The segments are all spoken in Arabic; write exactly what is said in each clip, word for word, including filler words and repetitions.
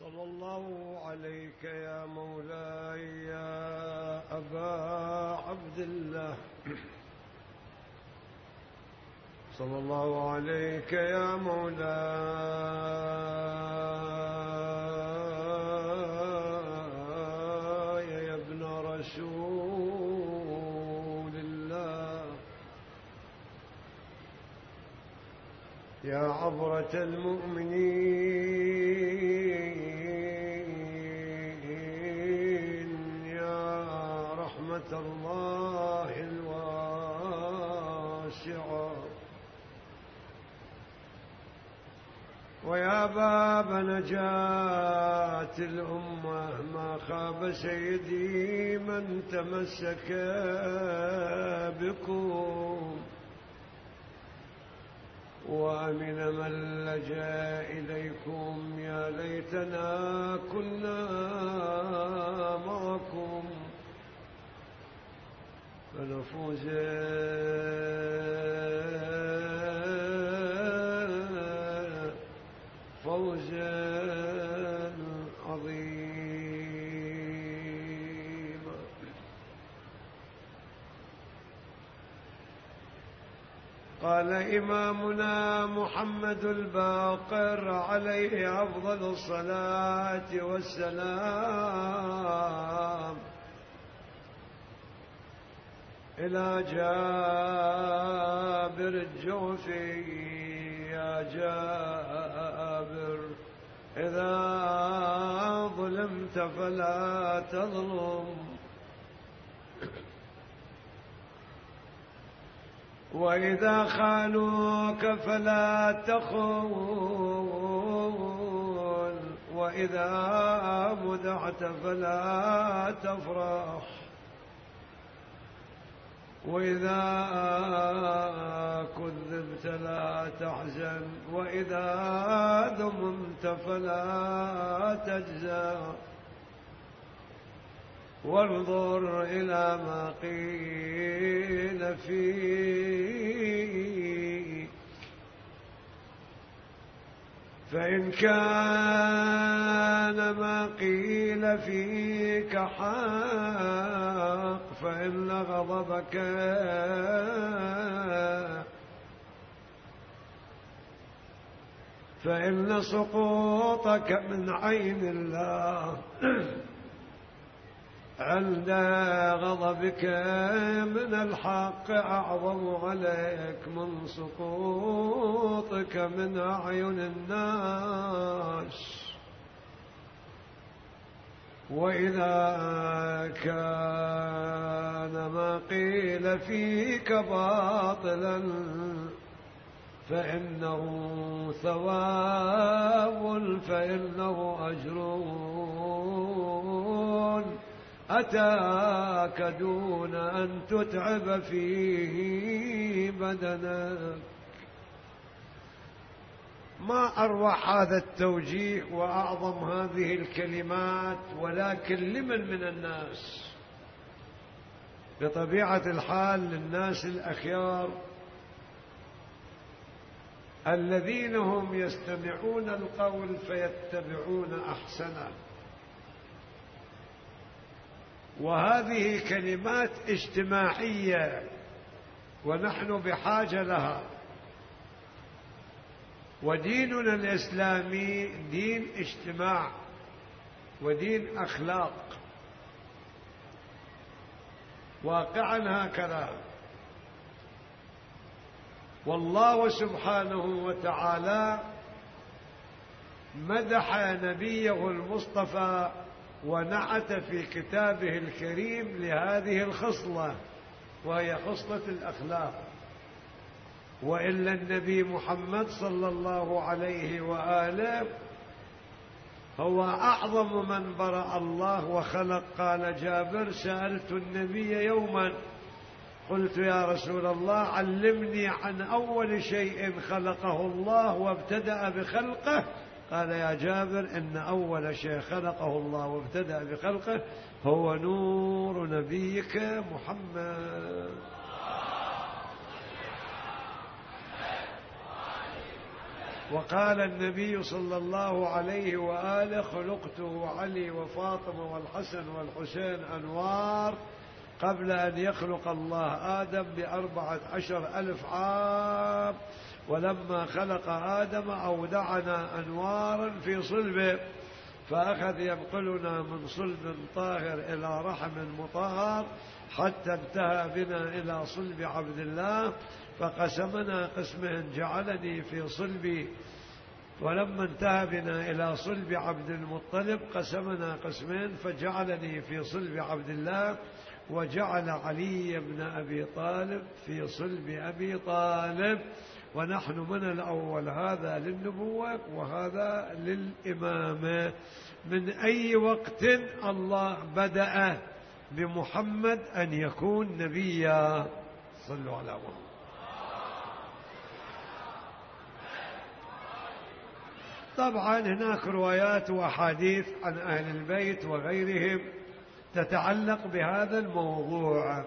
صلى الله عليك يا مولاي يا أبا عبد الله، صلى الله عليك يا مولاي يا ابن رسول الله، يا عبرة المؤمنين، يا رحمة الله الواسعة، ويا باب نجاة الأمة. ما خاب سيدي من تمسك بكم، وأمن من لجأ إليكم. يا ليتنا كنا معكم فنفوز فوزا عظيما. قال إمامنا محمد الباقر عليه أفضل الصلاة والسلام إلى جابر الجوفي: يا جابر، إذا ظلمت فلا تظلم، وإذا خانوك فلا تخون، وإذا مدحت فلا تفرح، وإذا كذبت لا تحزن، وإذا ذممت فلا تجزع، وانظر إلى ما قيل فيك، فإن كان ما قيل فيك حق فإن غضبك فإن سقوطك من عين الله عند غضبك من الحق أعظم عليك من سقوطك من أعين الناس. وإذا كان ما قيل فيك باطلا فإنه ثواب، فإنه أجر أتاك دون أن تتعب فيه بدنك. ما أروع هذا التوجيه وأعظم هذه الكلمات، ولكن لمن من الناس؟ بطبيعة الحال للناس الأخيار الذين هم يستمعون القول فيتبعون أحسنه. وهذه كلمات اجتماعية ونحن بحاجة لها، وديننا الإسلامي دين اجتماع ودين أخلاق، واقعا هكذا. والله سبحانه وتعالى مدح نبيه المصطفى ونعت في كتابه الكريم لهذه الخصلة، وهي خصلة الأخلاق. وإلا النبي محمد صلى الله عليه وآله هو أعظم من برأ الله وخلق. قال جابر: سألت النبي يوما قلت يا رسول الله علمني عن أول شيء خلقه الله وابتدأ بخلقه. قال يا جابر: إن أول شيء خلقه الله وابتدأ بخلقه هو نور نبيك محمد. وقال النبي صلى الله عليه وآله: خلقته علي وفاطمة والحسن والحسين أنوار قبل أن يخلق الله آدم بأربعة عشر ألف عام، ولما خلق آدم أودعنا أنوارا في صلبه، فأخذ ينقلنا من صلب طاهر إلى رحم مطهر حتى انتهى بنا إلى صلب عبد الله، فقسمنا قسمين جعلني في صلبي، ولما انتهى بنا إلى صلب عبد المطلب قسمنا قسمين فجعلني في صلب عبد الله، وجعل علي بن أبي طالب في صلب أبي طالب، ونحن من الأول، هذا للنبوة وهذا للإمامة. من أي وقت الله بدأ بمحمد أن يكون نبيا؟ صلوا على محمد. طبعا هناك روايات وأحاديث عن أهل البيت وغيرهم تتعلق بهذا الموضوع،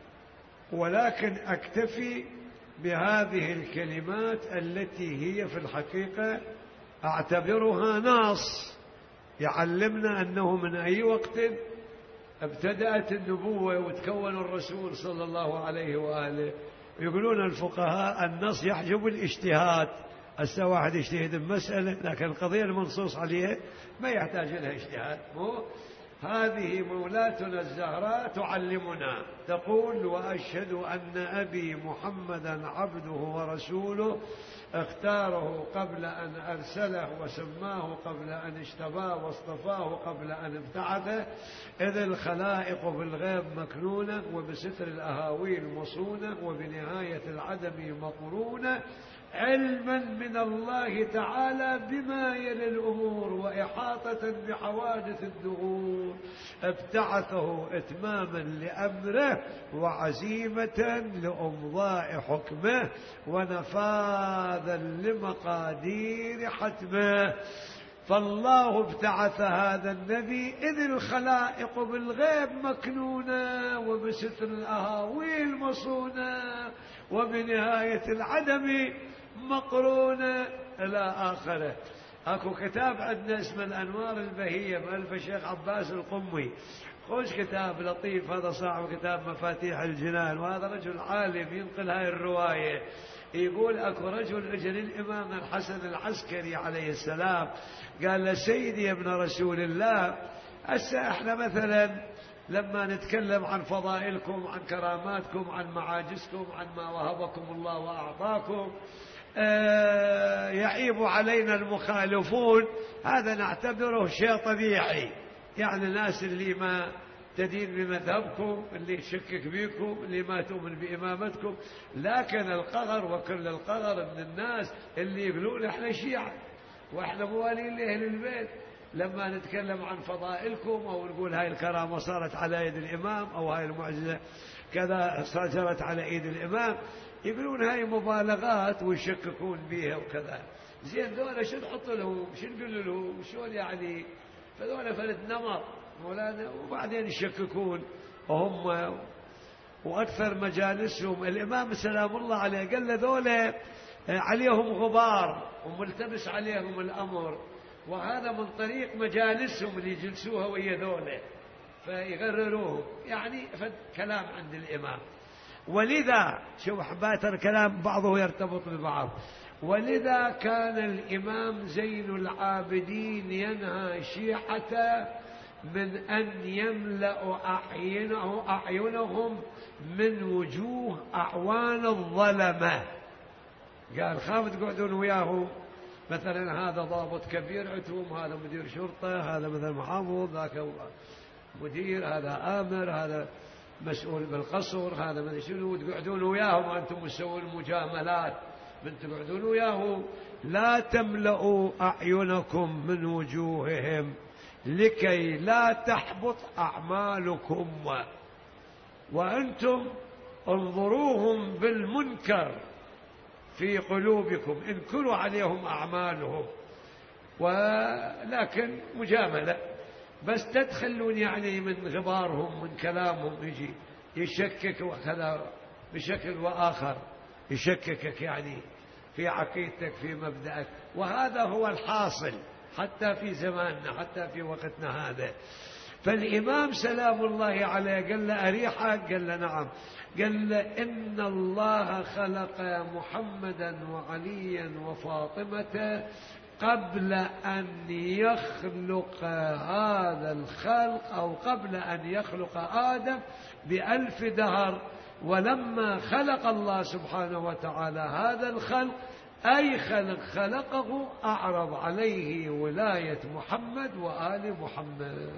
ولكن أكتفي بهذه الكلمات التي هي في الحقيقة أعتبرها نص يعلمنا أنه من أي وقت ابتدأت النبوة وتكون الرسول صلى الله عليه وآله. يقولون الفقهاء النص يحجب الاجتهاد، هسه واحد يجتهد بمسألة لكن القضية المنصوص عليها ما يحتاج لها اجتهاد. مو هذه مولاتنا الزهراء تعلمنا، تقول: وأشهد أن أبي محمدا عبده ورسوله، اختاره قبل أن أرسله، وسماه قبل أن اشتباه، واصطفاه قبل أن ابتعثه، إذ الخلائق بالغيب مكنونة، وبستر الأهاويل مصونة، وبنهاية العدم مقرونة، علما من الله تعالى بما يلي الأمور، وإحاطة بحوادث الدهور، ابتعثه إتماما لأمره، وعزيمة لأمضاء حكمه، ونفاذا لمقادير حتمه. فالله ابتعث هذا النبي إذ الخلائق بالغيب مكنونة، وبستر الأهاويل مصونة، وبنهاية العدم مقرونة إلى آخره. أكو كتاب عندنا اسمه الأنوار البهية مؤلف الشيخ عباس القمي، خوش كتاب لطيف، هذا صاحب كتاب مفاتيح الجنان، وهذا رجل عالم ينقل هاي الرواية. يقول أكو رجل أجل الإمام الحسن العسكري عليه السلام، قال له: سيدي يا ابن رسول الله، هسه احنا مثلا لما نتكلم عن فضائلكم، عن كراماتكم، عن معاجزكم، عن ما وهبكم الله وأعطاكم، آه يعيب علينا المخالفون، هذا نعتبره شيء طبيعي، يعني الناس اللي ما تدين بمذهبكم، اللي يشكك بيكم، اللي ما تؤمن بإمامتكم. لكن القهر وكل القهر من الناس اللي يقولون احنا شيعة واحنا موالين لأهل البيت، لما نتكلم عن فضائلكم أو نقول هاي الكرامة صارت على يد الإمام، أو هاي المعجزة كذا صارت على يد الإمام، يقولون هاي مبالغات ويشككون بيها وكذا. زين دولة شو نحط لهم، شو نقول لهم، شلون يعني؟ فدولة فلت نمط مولانا، وبعدين يشككون. وهم وأكثر مجالسهم الإمام سلام الله عليه قال له ذولا عليهم غبار وملتبس عليهم الأمر، وهذا من طريق مجالسهم اللي يجلسوها ويا ذولا فيغرروهم، يعني كلام عند الإمام. ولذا شوف حبات الكلام بعضه يرتبط ببعض، ولذا كان الإمام زين العابدين ينهى شيعته من أن يملأ أعينه أعينهم من وجوه أعوان الظلمة. قال خاف تقعدون وياهم، مثلا هذا ضابط كبير عندهم، هذا مدير شرطة، هذا مثلا محافظ، ذاك مدير، هذا آمر، هذا مسؤول بالقصر، هذا من شنو، تقعدون وياهم أنتم تسوون مجاملات، من تقعدون وياهم. لا تملأوا أعينكم من وجوههم لكي لا تحبط أعمالكم، وأنتم انظروهم بالمنكر في قلوبكم، انكروا عليهم أعمالهم، ولكن مجاملة بس تدخلون يعني من غبارهم، من كلامهم يجي يشكك وكذا بشكل وآخر، يشككك يعني في عقيدتك في مبدأك. وهذا هو الحاصل حتى في زماننا، حتى في وقتنا هذا. فالإمام سلام الله عليه قال له أريحك؟ قال له نعم. قال له إن الله خلق محمدا وعليا وفاطمة قبل أن يخلق هذا الخلق، أو قبل أن يخلق آدم بألف دهر. ولما خلق الله سبحانه وتعالى هذا الخلق، أي خلق خلقه، أعرض عليه ولاية محمد وآل محمد.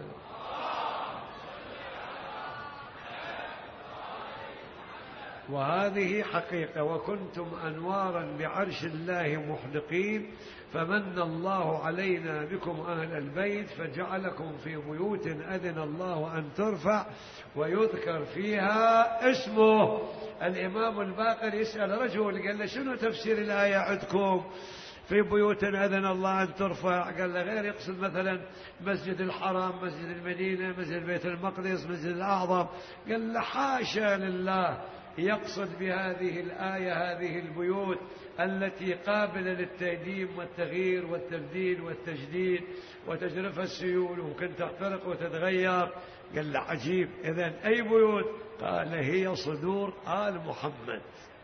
وهذه حقيقة. وكنتم أنوارا بعرش الله محدقين، فمن الله علينا بكم أهل البيت فجعلكم في بيوت أذن الله أن ترفع ويذكر فيها اسمه. الإمام الباقر يسأل رجل قال له شنو تفسير الآية عندكم في بيوت أذن الله أن ترفع؟ قال له غير، يقصد مثلا مسجد الحرام، مسجد المدينة، مسجد بيت المقدس، مسجد الأعظم. قال له حاشا لله، يقصد بهذه الآية هذه البيوت التي قابلة للتهديم والتغيير والتبديل والتجديد، وتجرفها السيول وممكن تحترق وتتغير. قال له عجيب، إذن أي بيوت؟ قال هي صدور آل محمد.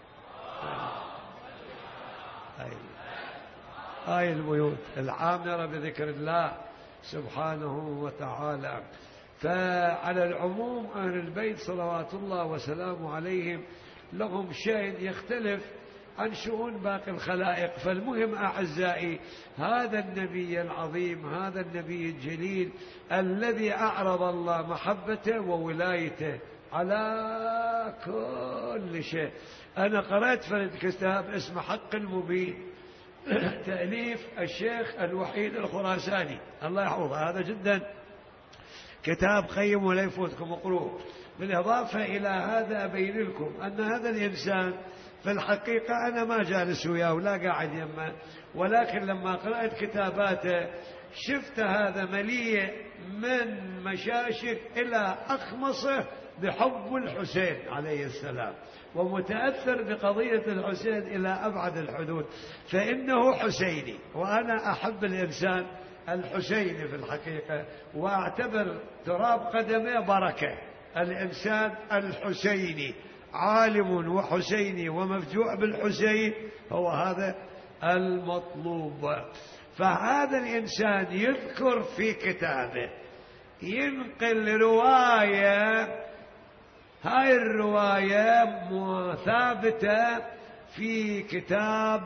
هاي هاي البيوت العامرة بذكر الله سبحانه وتعالى. فعلى العموم أهل البيت صلوات الله وسلامه عليهم لهم شيء يختلف عن شؤون باقي الخلائق. فالمهم أعزائي، هذا النبي العظيم، هذا النبي الجليل الذي أعرض الله محبته وولايته على كل شيء. أنا قرأت في كتاب اسمه حق المبين، تأليف الشيخ الوحيد الخراساني الله يحفظه، هذا جدا كتاب قيم ولا يفوتكم اقروه. بالإضافة إلى هذا أبين لكم أن هذا الإنسان في الحقيقة أنا ما جالس وياه ولا قاعد يمه، ولكن لما قرأت كتاباته شفت هذا مليء من مشاشك إلى أخمصه بحب الحسين عليه السلام، ومتأثر بقضية الحسين إلى أبعد الحدود، فإنه حسيني. وأنا أحب الإنسان الحسيني في الحقيقة، وأعتبر تراب قدمه بركة. الإنسان الحسيني عالم وحسيني ومفجوع بالحسين، هو هذا المطلوب. فهذا الإنسان يذكر في كتابه، ينقل رواية، هاي الرواية ثابتة في كتاب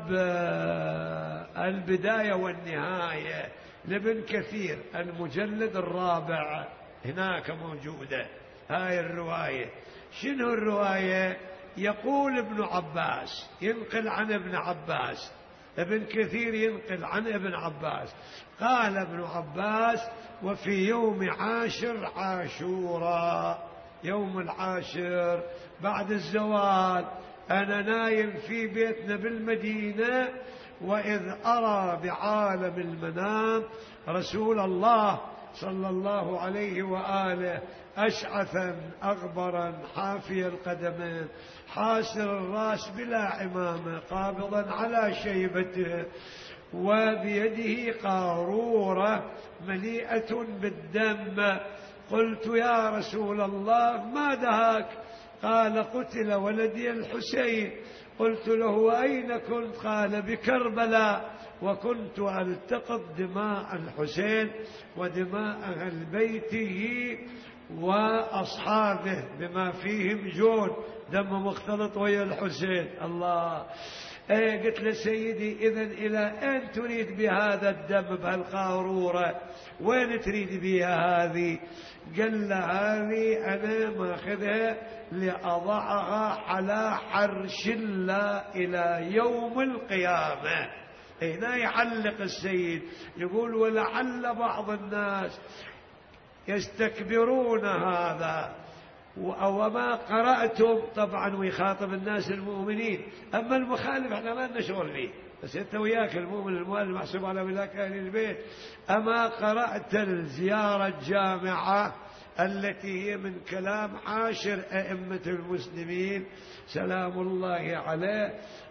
البداية والنهاية لابن كثير المجلد الرابع، هناك موجودة هاي الرواية. شنو الرواية؟ يقول ابن عباس، ينقل عن ابن عباس، ابن كثير ينقل عن ابن عباس، قال ابن عباس وفي يوم عاشر عاشوراء، يوم العاشر بعد الزوال، أنا نايم في بيتنا بالمدينة، وإذ أرى بعالم المنام رسول الله صلى الله عليه وآله أشعثا أغبرا حافي القدمين حاسر الرأس بلا عمامة قابضا على شيبته، وبيده قارورة مليئة بالدم. قلت يا رسول الله ما دهاك؟ قال قتل ولدي الحسين. قلت له أين كنت؟ قال بكربلاء، وكنت ألتقط دماء الحسين ودماء أهل بيته وأصحابه بما فيهم جون، دم مختلط ويا الحسين. الله. ايه قلت له سيدي إذن إلى أين تريد بهذا الدم بهالقارورة؟ وين تريد بها هذه؟ قال له هذه أنا ماخذها لأضعها على حرش الله إلى يوم القيامة. هنا يعلق السيد يقول ولعل بعض الناس يستكبرون هذا وما قرأتم، طبعا ويخاطب الناس المؤمنين، أما المخالف احنا ما لنا شغل فيه، بس انت وياك المؤمن المؤمن محسوب على ولاك أهل البيت. أما قرأت الزيارة الجامعة التي هي من كلام عاشر أئمة المسلمين سلام الله عليه،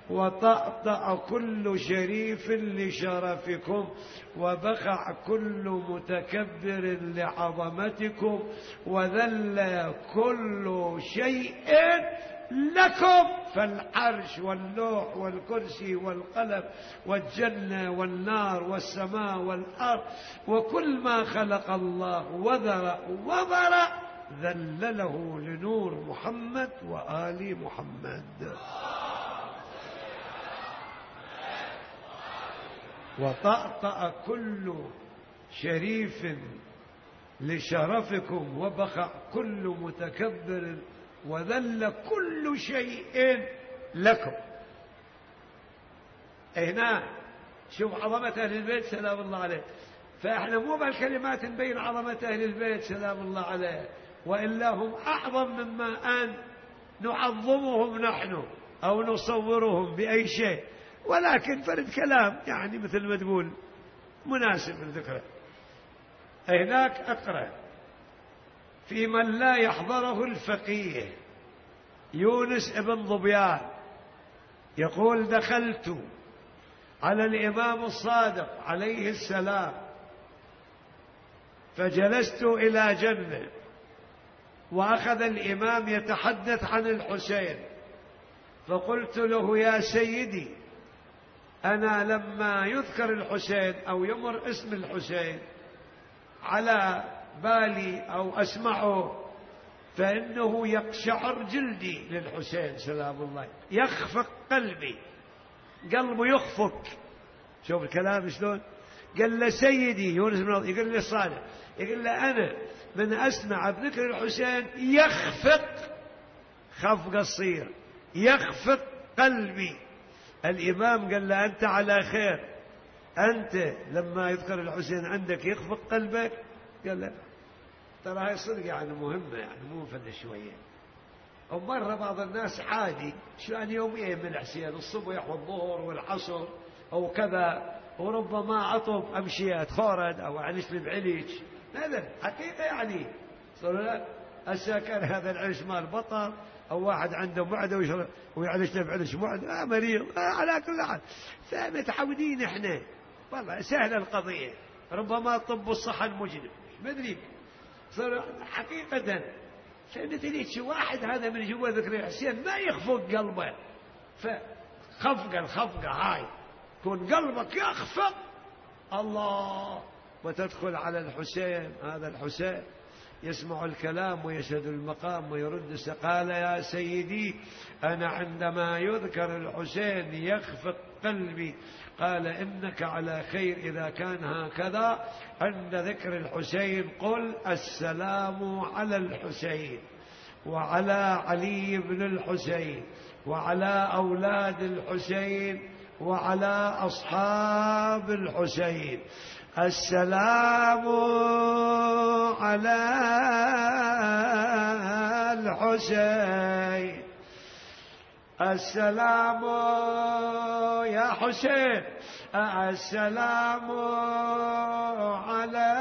وطأطأ كل شريف لشرفكم، وبخع كل متكبر لعظمتكم، وذل كل شيء لكم، فالعرش واللوح والكرسي والقلم والجنة والنار والسماء والأرض وكل ما خلق الله وذر وبرأ ذلله لنور محمد وآل محمد. وطأطأ كل شريف لشرفكم، وبخع كل متكبر، وذل كل شيء لكم. هنا شوف عظمة أهل البيت سلام الله عليه. فإحنا مو بالكلمات نبين عظمة أهل البيت سلام الله عليه، وإلا هم أعظم مما أن نعظمهم نحن أو نصورهم بأي شيء، ولكن فرد كلام يعني مثل ما تقول مناسب للذكر. هناك أقرأ في من لا يحضره الفقيه يونس ابن ظبيان يقول: دخلت على الإمام الصادق عليه السلام فجلست إلى جنبه، وأخذ الإمام يتحدث عن الحسين، فقلت له: يا سيدي، أنا لما يذكر الحسين أو يمر اسم الحسين على بالي أو أسمعه فإنه يقشعر جلدي للحسين سلام الله، يخفق قلبي، قلبه يخفق. شوف الكلام شلون. قال له: سيدي يونس بن يقول لي الصالح، يقول له: أنا من أسمع بذكر الحسين يخفق خفق الصير، يخفق قلبي. الإمام قال له: أنت على خير، أنت لما يذكر الحسين عندك يخفق قلبك؟ قال له: ترى هاي صدق يعني مهمة، يعني مو فد شوية. ومرة بعض الناس عادي شو يعني يومين من الحسين، الصبح والظهر والعصر أو كذا، وربما عطب أمشيات خورد أو عنش بعليش، هذا حقيقة يعني صار الساكن هذا العيش مال بطل، أو واحد عنده معدة ويشرب ويعلش له بعلش معدة، آه مريض، آه على كل حال. فمتعودين إحنا، والله سهلة القضية، ربما الطب الصحن مجرم ما أدري. صار حقيقة فمثل شي واحد هذا من جوا ذكر الحسين ما يخفق قلبه، فخفقة الخفقة هاي كون قلبك يخفق الله وتدخل على الحسين. هذا الحسين يسمع الكلام ويشهد المقام ويرد. قال: يا سيدي، أنا عندما يذكر الحسين يخفق قلبي. قال: إنك على خير إذا كان هكذا. عند ذكر الحسين قل: السلام على الحسين وعلى علي بن الحسين وعلى أولاد الحسين وعلى أصحاب الحسين. السلام على الحسين، السلام يا حسين، السلام على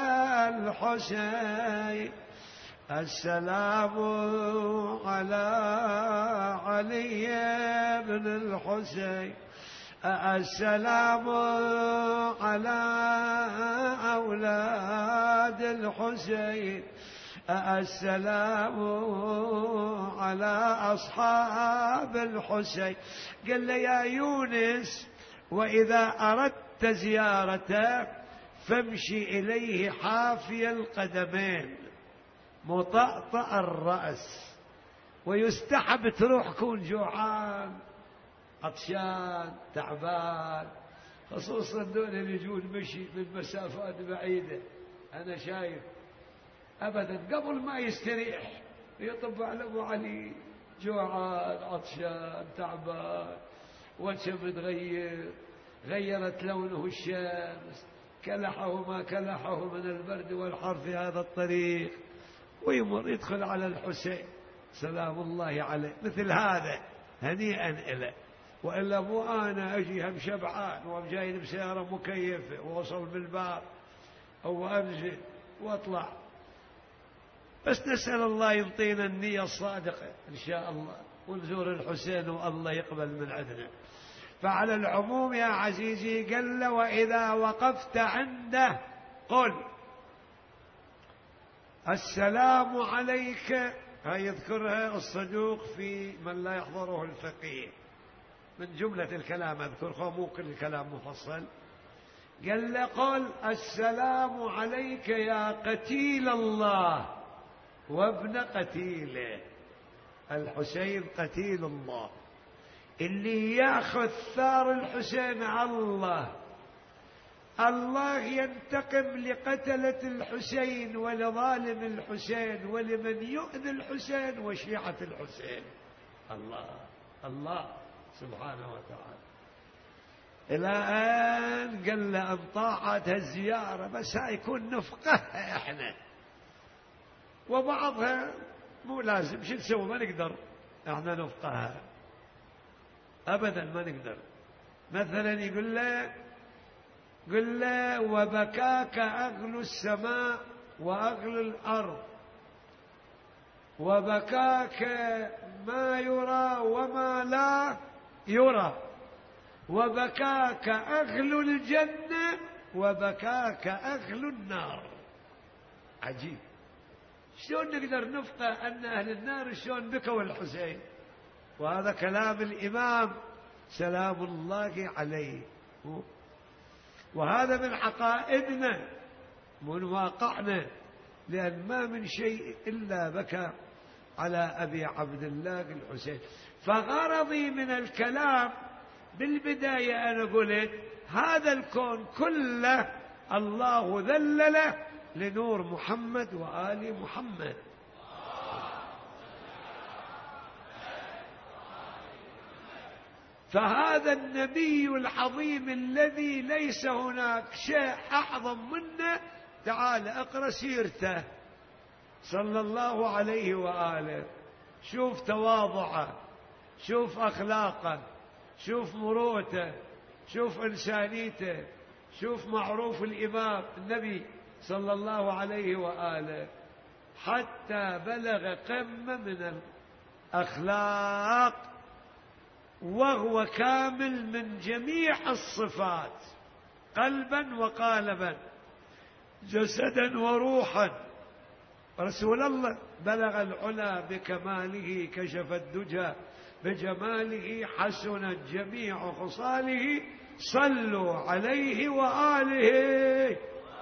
الحسين، السلام على علي بن الحسين، السلام على أولاد الحسين، السلام على أصحاب الحسين. قال له: يا يونس، وإذا أردت زيارته فامشي إليه حافي القدمين مطأطأ الرأس، ويستحب تروح كون جوعان عطشان تعبان، خصوصا دول اللي يجون مشي من مسافات بعيدة. أنا شايف أبدا قبل ما يستريح يطب على أبو علي جوعان عطشان تعبان، وجهه متغير، غيرت لونه الشمس، كلحه ما كلحه من البرد والحر في هذا الطريق، ويمر يدخل على الحسين سلام الله عليه. مثل هذا هنيئا إله، وإلا مو أنا أجي هم شبعان وجاي بسيارة مكيفة ووصل بالباب أو أنزل وأطلع. بس نسأل الله يعطينا النية الصادقة إن شاء الله. ونزور الحسين والله يقبل من عندنا. فعلى العموم يا عزيزي قال: وإذا وقفت عنده قل السلام عليك. هاي يذكرها الصدوق في من لا يحضره الفقيه من جملة الكلام، أذكرها مو كل الكلام مفصل. قال له: قل السلام عليك يا قتيل الله وابن قتيله. الحسين قتيل الله، اللي ياخذ ثار الحسين الله. الله ينتقم لقتلة الحسين ولظالم الحسين ولمن يؤذي الحسين وشيعة الحسين. الله الله سبحانه وتعالى. إلى أن قال له: أن طاعت الزيارة بس هاي يكون نفقهها إحنا، وبعضها مو لازم. شو نسوي؟ ما نقدر احنا نفقهها أبدا، ما نقدر. مثلا يقول له قل له: وبكاك أغل السماء وأغل الأرض، وبكاك ما يرى وما لا يرى، وبكاك أغل الجنة وبكاك أغل النار. عجيب، شلون نقدر نفقه أن أهل النار شلون بكوا الحسين؟ وهذا كلام الإمام سلام الله عليه، وهذا من عقائدنا من واقعنا، لأن ما من شيء إلا بكى على أبي عبد الله الحسين. فغرضي من الكلام بالبداية أنا قلت هذا الكون كله الله ذلله لنور محمد وآل محمد. فهذا النبي العظيم الذي ليس هناك شيء أعظم منه، تعال اقرأ سيرته صلى الله عليه وآله، شوف تواضعه، شوف أخلاقه، شوف مروءته، شوف إنسانيته، شوف معروف الإمام النبي صلى الله عليه وآله، حتى بلغ قمة من الأخلاق، وهو كامل من جميع الصفات، قلبا وقالبا، جسدا وروحا. رسول الله بلغ العلا بكماله، كشف الدجى بجماله، حسنت جميع خصاله، صلوا عليه وآله.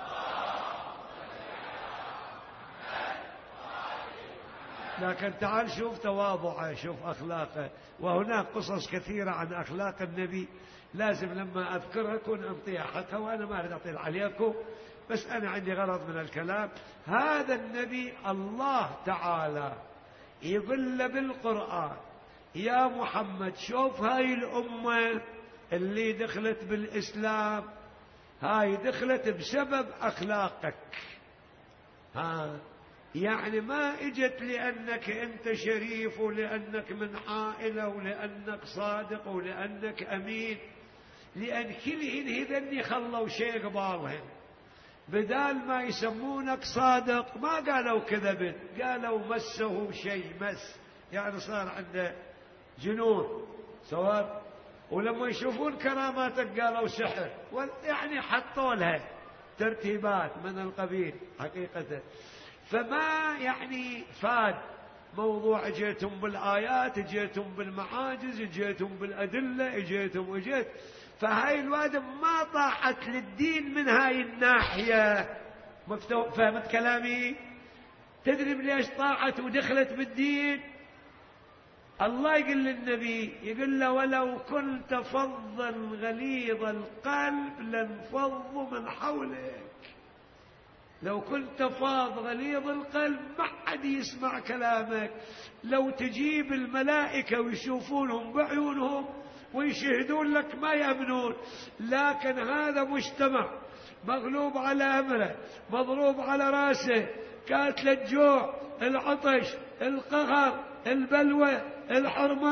لكن تعال شوف تواضعه، شوف أخلاقه. وهناك قصص كثيرة عن أخلاق النبي، لازم لما أذكرها كون أنطيها حقها، وأنا ما أريد أطيل عليكم، بس أنا عندي غرض من الكلام. هذا النبي الله تعالى يقول له بالقرآن: يا محمد شوف هاي الأمة اللي دخلت بالإسلام، هاي دخلت بسبب أخلاقك. ها يعني ما اجت لأنك أنت شريف ولأنك من عائلة ولأنك صادق ولأنك أمين، لأن كلهن هذني خلوا شيء قبالهن، بدال ما يسمونك صادق ما قالوا كذبت، قالوا مسه شيء، مس يعني صار عنده جنون سواء، ولما يشوفون كراماتك قالوا سحر، يعني حطوا لها ترتيبات من القبيل حقيقة. فما يعني فاد موضوع جيتم بالآيات، جيتم بالمعاجز، جيتم بالأدلة، جيتم وجيت. فهاي الوادم ما طاحت للدين من هاي الناحية. فهمت كلامي؟ تدري ليش طاعت ودخلت بالدين؟ الله يقول للنبي، يقول له: ولو كنت فظا غليظ القلب لانفضوا من حولك. لو كنت فاض غليظ القلب ما حد يسمع كلامك. لو تجيب الملائكة ويشوفونهم بعيونهم ويشهدون لك ما يأمنون. لكن هذا مجتمع مغلوب على أمره، مضروب على راسه، كاتل الجوع، العطش، القهر، البلوى، الحرمان،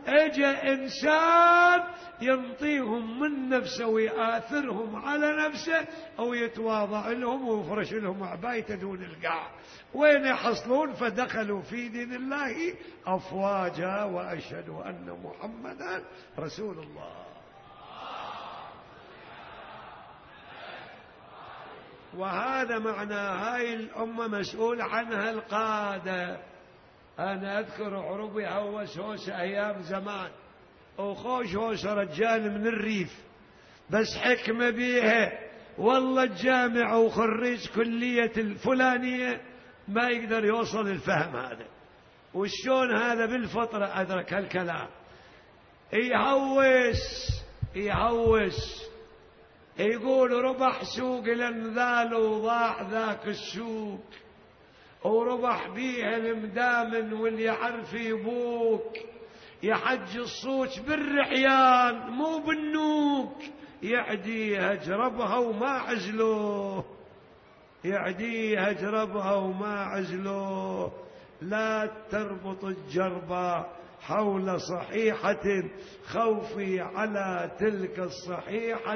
اجى إنسان ينطيهم من نفسه ويآثرهم على نفسه أو يتواضع لهم ويفرش لهم عبايته دون القاع، وين يحصلون؟ فدخلوا في دين الله أفواجا وأشهد أن محمدا رسول الله. وهذا معنى هاي الأمة مسؤول عنها القادة. أنا أذكر عربي هوس هوس أيام زمان، وخوش هوس رجال من الريف بس حكمة بيها، والله الجامع وخريج كلية الفلانية ما يقدر يوصل الفهم هذا. وشون هذا بالفطرة أدرك هالكلام؟ يهوس يهوس يقول ربح سوق الانذال وضاع ذاك السوق، وربح بيها المدامن واللي يعرف يبوك، يحج الصوت بالرحيان مو بالنوك، يعديها جربها وما عزلوه، يعديها جربها وما عزلوه. لا تربط الجربة حول صحيحة، خوفي على تلك الصحيحة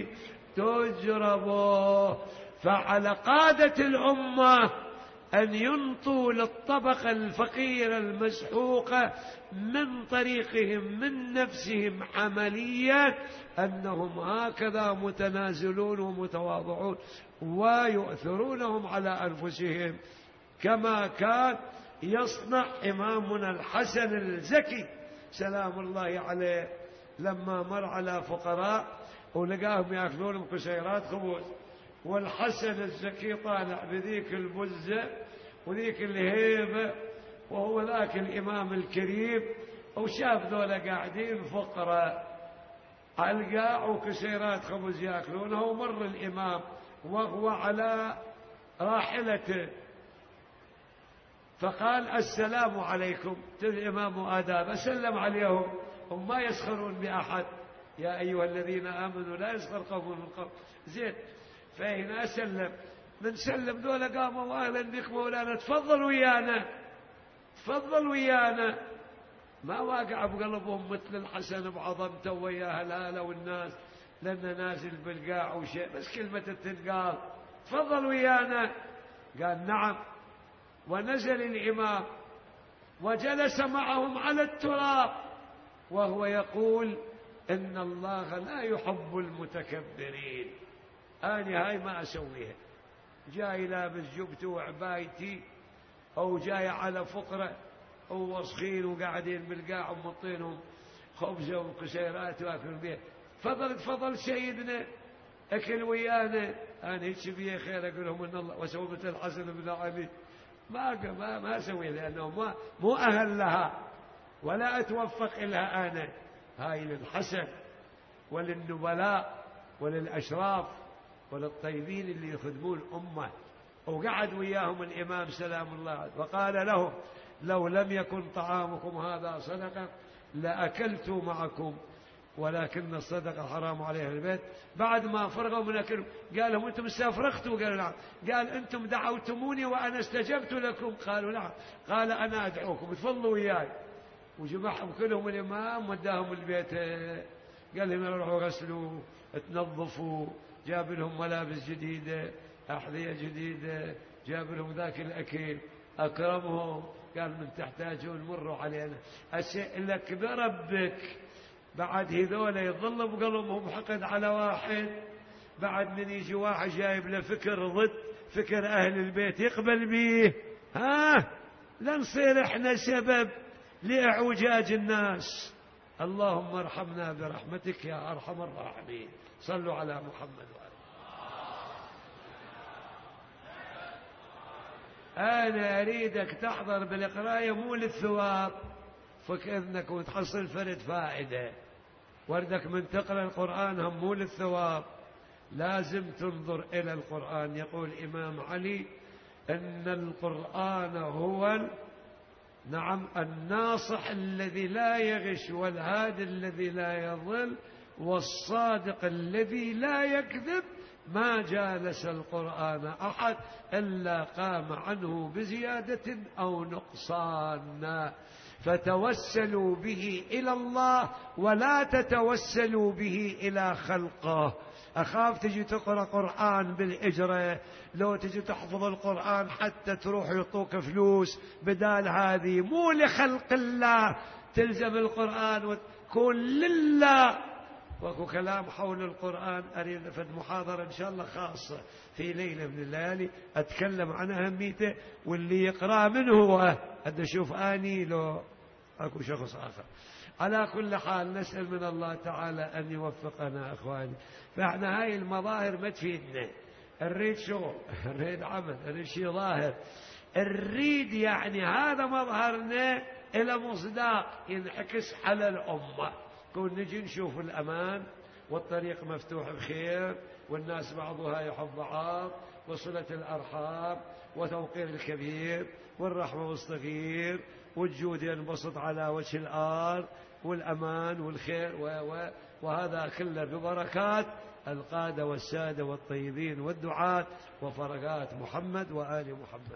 تجربه. فعلى قادة الأمة أن ينطوا للطبقة الفقيرة المسحوقة من طريقهم من نفسهم عمليا أنهم هكذا متنازلون ومتواضعون ويؤثرونهم على أنفسهم، كما كان يصنع إمامنا الحسن الزكي سلام الله عليه لما مر على فقراء ولقاهم يأكلون كسيرات خبز، والحسن الزكي طالع بذيك البزة وذيك الهيبة وهو ذاك الإمام الكريم، وشاف ذولا قاعدين فقراء على القاع وكسيرات خبز يأكلونها، ومر الإمام وهو على راحلته فقال السلام عليكم. الإمام آداب سلم عليهم، هم ما يسخرون بأحد، يا أيها الذين آمنوا لا يسخر قوم من قوم. زين، فهنا سلم من سلم دول قاموا وأهلا بك مولانا، تفضل ويانا تفضل ويانا. ما واقع بقلبهم مثل الحسن بعظمته وياه الهالة والناس لأنه نازل بالقاع وشيء، بس كلمة التنقال تفضل ويانا. قال نعم، ونزل الإمام وجلس معهم على التراب وهو يقول إن الله لا يحب المتكبرين. أنا هاي ما أسويها، جاي لابس جبتي وعبايتي أو جاي على فقرة أو وصخين وقاعدين بالقاع ومطينهم خبزة وكسيرات وأكل بيه، فضل تفضل سيدنا أكل ويانا. أنا هيك بيه خير أقول لهم إن الله وسوي مثل الحسن بن علي، ما ما ما أسوي لأنه ما مو أهل لها ولا أتوفق لها. أنا هاي للحسن وللنبلاء وللأشراف وللطيبين اللي يخدمون الأمة. وقعد وياهم الإمام سلام الله عليه وقال لهم لو لم يكن طعامكم هذا صدقة لأكلت معكم، ولكن الصدقة حرام عليها البيت. بعد ما فرغوا من أكلهم قال لهم أنتم استفرغتوا؟ قالوا نعم. قال أنتم دعوتموني وأنا استجبت لكم؟ قالوا نعم. قال أنا أدعوكم تفضلوا وياي. وجمعهم كلهم الإمام وداهم البيت، قال لهم روحوا غسلوا تنظفوا، جاب لهم ملابس جديدة أحذية جديدة، جاب لهم ذاك الأكل، أكرمهم، قال من تحتاجون مروا علينا أسئل لك بربك. بعد هذول يظل بقلبهم حقد على واحد، بعد من يجي واحد جايب له فكر ضد فكر أهل البيت يقبل بيه، ها لا نصير احنا سبب لإعوجاج الناس. اللهم ارحمنا برحمتك يا أرحم الراحمين. صلوا على محمد وآله. أنا أريدك تحضر بالقراية مو للثواب، فكأنك وتحصل فرد فائدة، وردك من تقرأ القرآن هم مو للثواب، لازم تنظر إلى القرآن. يقول الإمام علي أن القرآن هو نعم الناصح الذي لا يغش، والهادي الذي لا يضل، والصادق الذي لا يكذب. ما جالس القرآن أحد إلا قام عنه بزيادة أو نقصان. فتوسلوا به إلى الله ولا تتوسلوا به إلى خلقه. أخاف تجي تقرأ قرآن بالإجرة، لو تجي تحفظ القرآن حتى تروح يعطوك فلوس بدال هذه، مو لخلق الله، تلزم القرآن وتكون لله. وأكو كلام حول القرآن أريد في محاضرة إن شاء الله خاصة في ليلة من الليالي أتكلم عن أهميته، واللي يقرأ منه هو أدى شوف آني لو أكو شخص آخر. على كل حال نسأل من الله تعالى أن يوفقنا أخواني. فإحنا هاي المظاهر ما تفيدنا، نريد شغل، نريد عمل، نريد شيء ظاهر، نريد يعني هذا مظهرنا إلى مصداق ينعكس على الأمة، كون نجي نشوف الأمان والطريق مفتوح بخير، والناس بعضها يحب بعض، وصلة الأرحام، وتوقير الكبير، والرحمة والصغير، والجود ينبسط على وجه الأرض، والأمان والخير و و وهذا كله ببركات القادة والسادة والطيبين والدعاة وفرقات محمد وآل محمد.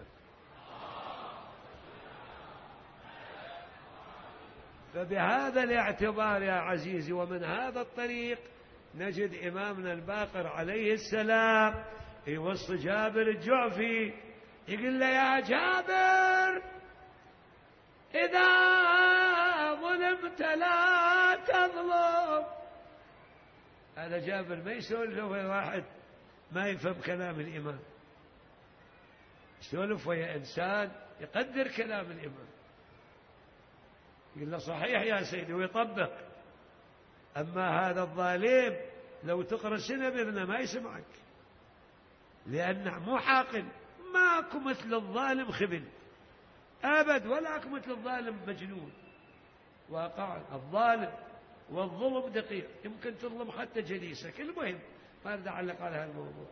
فبهذا الاعتبار يا عزيزي ومن هذا الطريق نجد إمامنا الباقر عليه السلام يوصي جابر الجعفي يقول له يا جابر إذا ظلمت لا تظلم. هذا جابر ما يسولف ويا واحد ما يفهم كلام الإمام، يسولف ويا إنسان يقدر كلام الإمام، يقول له صحيح يا سيدي ويطبق. أما هذا الظالم لو تقرأ سنة بإذنه ما يسمعك، لأنه مو عاقل، ماكو مثل الظالم خبل أبد، ولا أكو مثل الظالم مجنون. واقعا الظالم والظلم دقيق، يمكن تظلم حتى جليسك. المهم ما أريد أعلق على هالموضوع.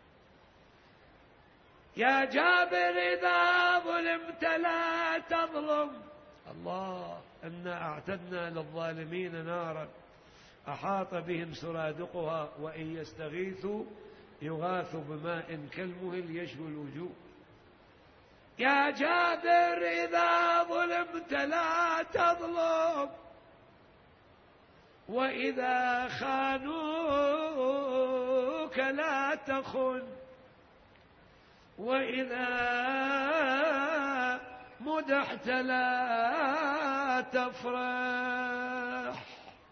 يا جابر إذا ظلمت لا تظلم. الله إنا أعتدنا للظالمين نارا أحاط بهم سرادقها وإن يستغيثوا يغاثوا بماء كالمهل يشوي الوجوه. يا جابر إذا ظلمت لا تظلم، وإذا خانوك لا تخن، وإذا مدحت لا تفرح.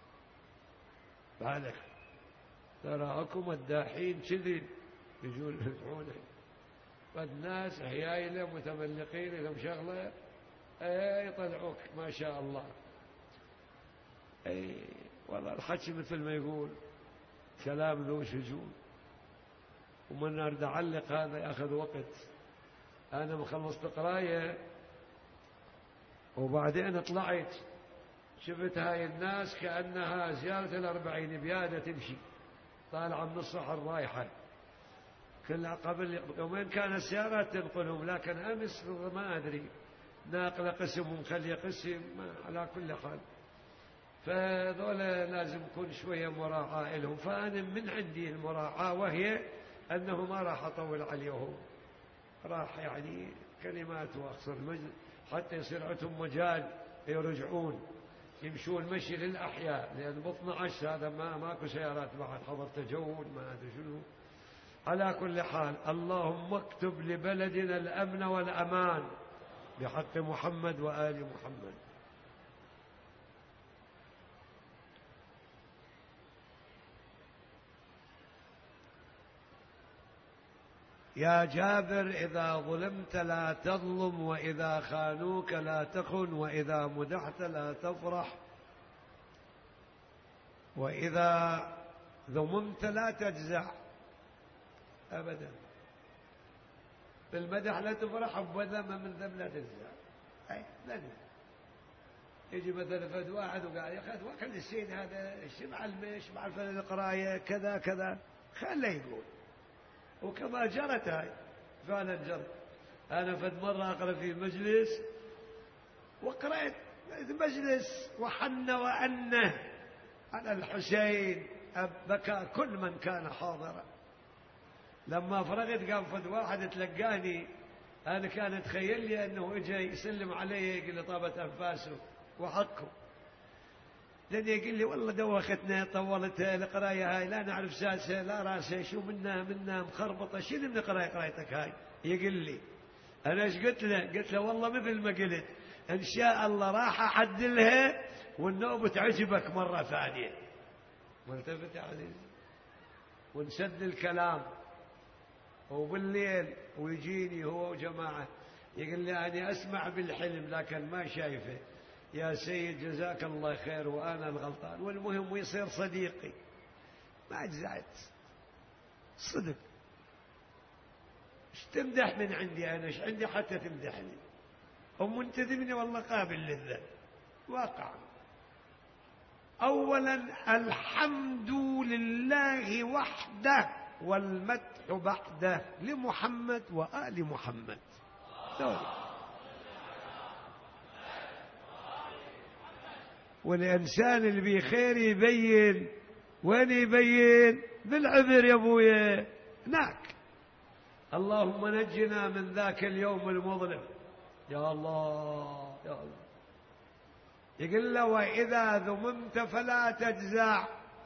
بالك تراكم الداحين كذي يجون يدعونه، والناس حيايله متملقين لهم شغله اي يطلعوك ما شاء الله. اي والله الحكي مثل ما يقول كلام ذو شجون. ومن اريد اعلق هذا ياخذ وقت. انا مخلصت قرايه وبعدين طلعت شفت هاي الناس كأنها زيارة الأربعين بيادة تمشي طالعة من الصحر رايحة، كلها قبل يومين كان السيارات تنقلهم، لكن أمس ما أدري ناقلة قسم ومخلية قسم، على كل حال فذولا لازم يكون شوية مراعاة لهم. فأنا من عندي المراعاة، وهي أنه ما راح أطول عليهم، راح يعني كلمات وأقصر المجلس حتى يصير عندهم مجال يرجعون يمشون مشي للأحياء، لأن باثنى عشر هذا ما ماكو سيارات بعد، حضر تجول ما أدري شنو. على كل حال اللهم اكتب لبلدنا الأمن والأمان بحق محمد وآل محمد. يا جابر إذا ظلمت لا تظلم، وإذا خانوك لا تخن، وإذا مدحت لا تفرح، وإذا ذممت لا تجزع أبدا. بالمدح لا تفرح، وذم من ذم لا تجزع. أي لا يجي مثلا فد واحد وقال يا أخي وكل الشيء هذا ايش معلمه ايش معرف القراية كذا كذا، خله يقول. وكما جرت هاي فعلا جرت. أنا فد مرة أقرأ في مجلس وقرأت مجلس وحن وأنه على الحسين، بكى كل من كان حاضرا. لما فرغت قام فد واحد تلقاني أنا كان أتخيل لي أنه إجا يسلم علي يقول لي طابت أنفاسه وحقه، لأن يقول لي والله دوختنا طولت القراية هاي لا نعرف ساسة لا راسة شو منا منا مخربطة شنو من قراية قرايتك هاي. يقول لي أنا إيش قلت له؟ قلت له والله مثل ما قلت إن شاء الله راح أعدلها والنوبة تعجبك مرة ثانية. ملتفت يا عزيزي ونسد الكلام. وبالليل ويجيني هو وجماعة يقول لي أنا أسمع بالحلم لكن ما شايفه يا سيد جزاك الله خير وأنا الغلطان. والمهم ويصير صديقي ما أجزعت صدق. ايش تمدح من عندي أنا؟ ايش عندي حتى تمدحني؟ هم منتدبني والله قابل للذنب واقعا. أولا الحمد لله وحده والمدح بعده لمحمد وآل محمد. والإنسان اللي بخير يبين وين يبين؟ بالعبر يا أبويا هناك. اللهم نجنا من ذاك اليوم المظلم يا الله يا الله. يقول له وإذا ذممت فلا تجزع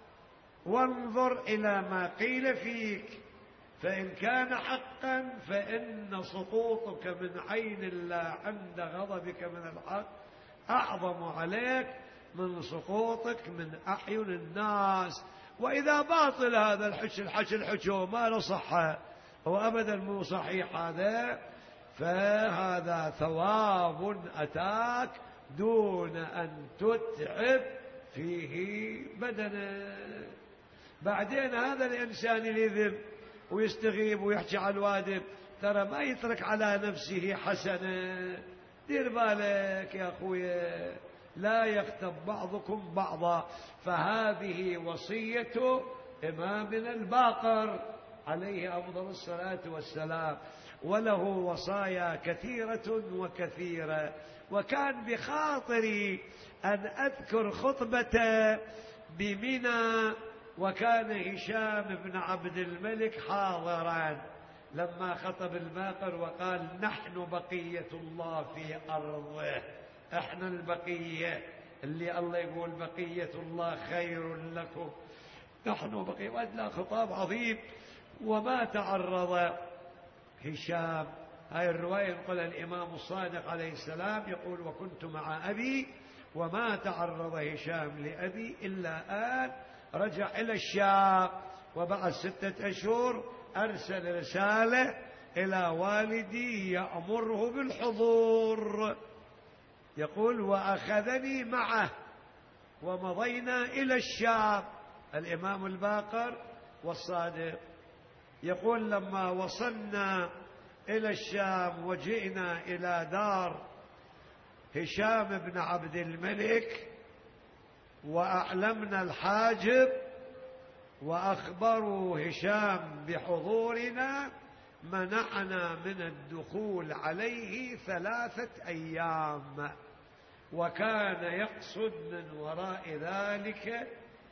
وانظر إلى ما قيل فيك فإن كان حقا فإن سقوطك من عين الله عند غضبك من الحق أعظم عليك من سقوطك من أعين الناس. وإذا باطل هذا الحش الحش الحشو ما له صحة هو أبدا مو صحيح هذا، فهذا ثواب أتاك دون أن تتعب فيه بدنا. بعدين هذا الإنسان اللي يذب ويستغيب ويحكي على الوادب ترى ما يترك على نفسه حسنة. دير بالك يا أخويا لا يغتب بعضكم بعضا. فهذه وصية إمامنا الباقر عليه أفضل الصلاة والسلام، وله وصايا كثيرة وكثيرة. وكان بخاطري أن أذكر خطبة بمنى وكان هشام بن عبد الملك حاضرا لما خطب الباقر وقال نحن بقية الله في أرضه. احنا البقية اللي الله يقول بقية الله خير لكم. نحن بقية. وأدلى خطاب عظيم. وما تعرض هشام، هاي الرواية ينقلها الإمام الصادق عليه السلام يقول وكنت مع أبي وما تعرض هشام لأبي إلا آن رجع إلى الشام وبعد ستة أشهر أرسل رسالة إلى والدي يأمره بالحضور. يقول وأخذني معه ومضينا إلى الشام. الإمام الباقر والصادق يقول لما وصلنا إلى الشام وجئنا إلى دار هشام بن عبد الملك وأعلمنا الحاجب وأخبروا هشام بحضورنا منعنا من الدخول عليه ثلاثة أيام. وكان يقصد من وراء ذلك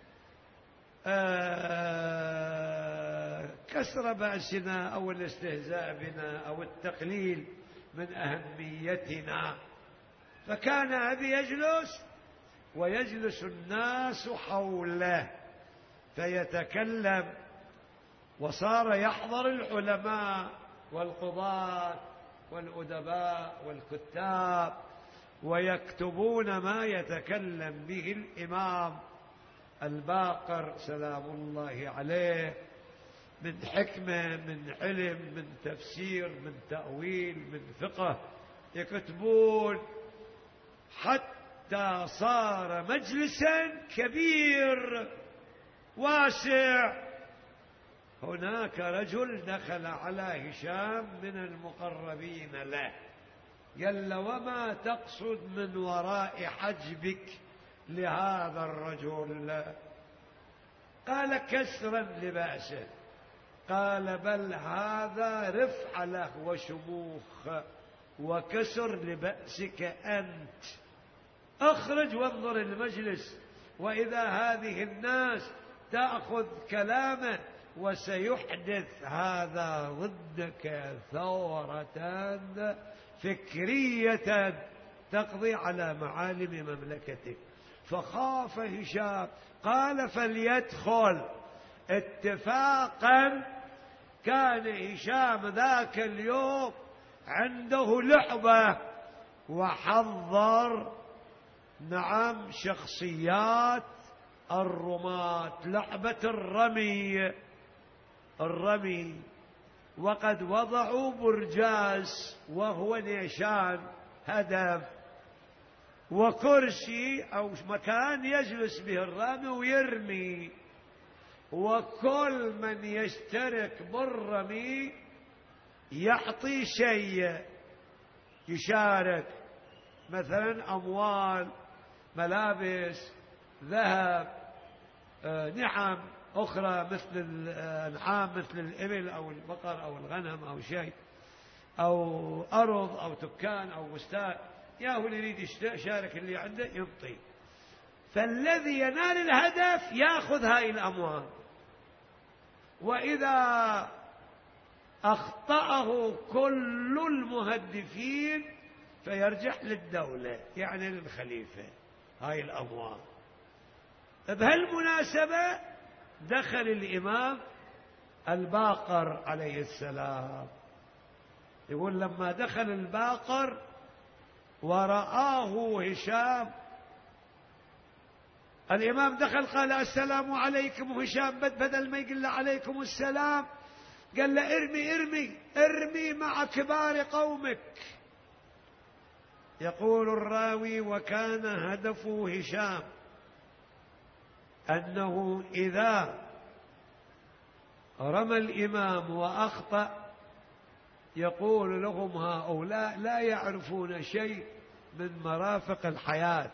آه كسر بأسنا أو الاستهزاء بنا أو التقليل من أهميتنا. فكان أبي يجلس ويجلس الناس حوله فيتكلم. وصار يحضر العلماء والقضاة والأدباء والكتاب ويكتبون ما يتكلم به الإمام الباقر سلام الله عليه من حكمة من علم من تفسير من تأويل من فقه. يكتبون حتى صار مجلسا كبير واسع. هناك رجل دخل على هشام من المقربين له قال له وما تقصد من وراء حجبك لهذا الرجل؟ قال كسرا لبأسه. قال بل هذا رفع له وشموخ وكسر لبأسك أنت. اخرج وانظر المجلس وإذا هذه الناس تأخذ كلامه وسيحدث هذا ضدك ثورة فكرية تقضي على معالم مملكتك. فخاف هشام، قال فليدخل. اتفاقا كان هشام ذاك اليوم عنده لعبة، وحضر نعم شخصيات الرماة، لعبة الرمي الرمي وقد وضعوا برجاز وهو نيشان هدف، وكرسي أو مكان يجلس به الرامي ويرمي، وكل من يشترك بالرمي يعطي شيء يشارك، مثلا أموال، ملابس، ذهب، آه نعم أخرى مثل الأنعام مثل الإبل أو البقر أو الغنم أو شيء، أو أرض أو دكان أو بستان، يا هو اللي يريد يشارك اللي عنده يعطي. فالذي ينال الهدف يأخذ هاي الأموال، وإذا أخطأه كل المهدفين فيرجع للدولة يعني للخليفة هاي الأموال. بهالمناسبة دخل الإمام الباقر عليه السلام، يقول لما دخل الباقر ورآه هشام، الإمام دخل قال السلام عليكم، وهشام بدل ما يقول له عليكم السلام قال له ارمي ارمي ارمي مع كبار قومك. يقول الراوي وكان هدفه هشام أنه إذا رمى الإمام وأخطأ يقول لهم هؤلاء لا يعرفون شيء من مرافق الحياة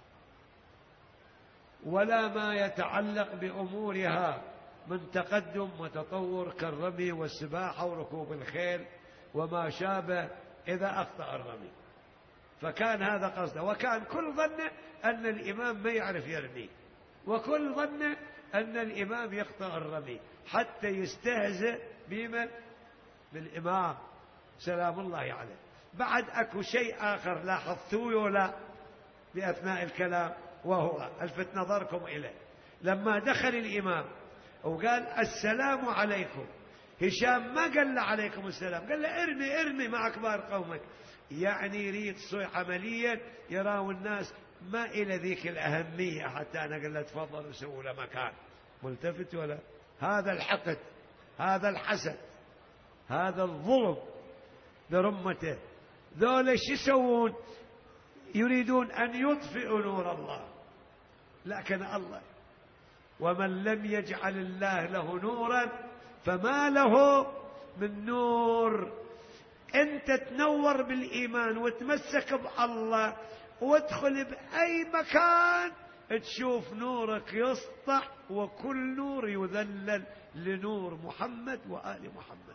ولا ما يتعلق بأمورها من تقدم وتطور كالرمي والسباحة وركوب الخيل وما شابه إذا أخطأ الرمي. فكان هذا قصده، وكان كل ظنه أن الإمام ما يعرف يرمي، وكل ظنه أن الإمام يخطأ الرمي حتى يستهزئ بمن؟ بالإمام سلام الله عليه. بعد أكو شيء آخر لاحظتوه ولا بأثناء الكلام، وهو ألفت نظركم إليه لما دخل الإمام وقال السلام عليكم، هشام ما قال له عليكم السلام، قال له ارمي ارمي مع كبار قومك، يعني يريد صيح عمليا يراو الناس ما إلى ذيك الأهمية حتى أنا قال له تفضل وسووا له مكان. ملتفت ولا؟ هذا الحقد، هذا الحسد، هذا الظلم برمته. ذولا شو يسوون؟ يريدون أن يطفئوا نور الله، لكن الله ومن لم يجعل الله له نورا فما له من نور. أنت تنور بالإيمان وتمسك بالله وادخل بأي مكان تشوف نورك يسطع، وكل نور يذلل لنور محمد وآل محمد.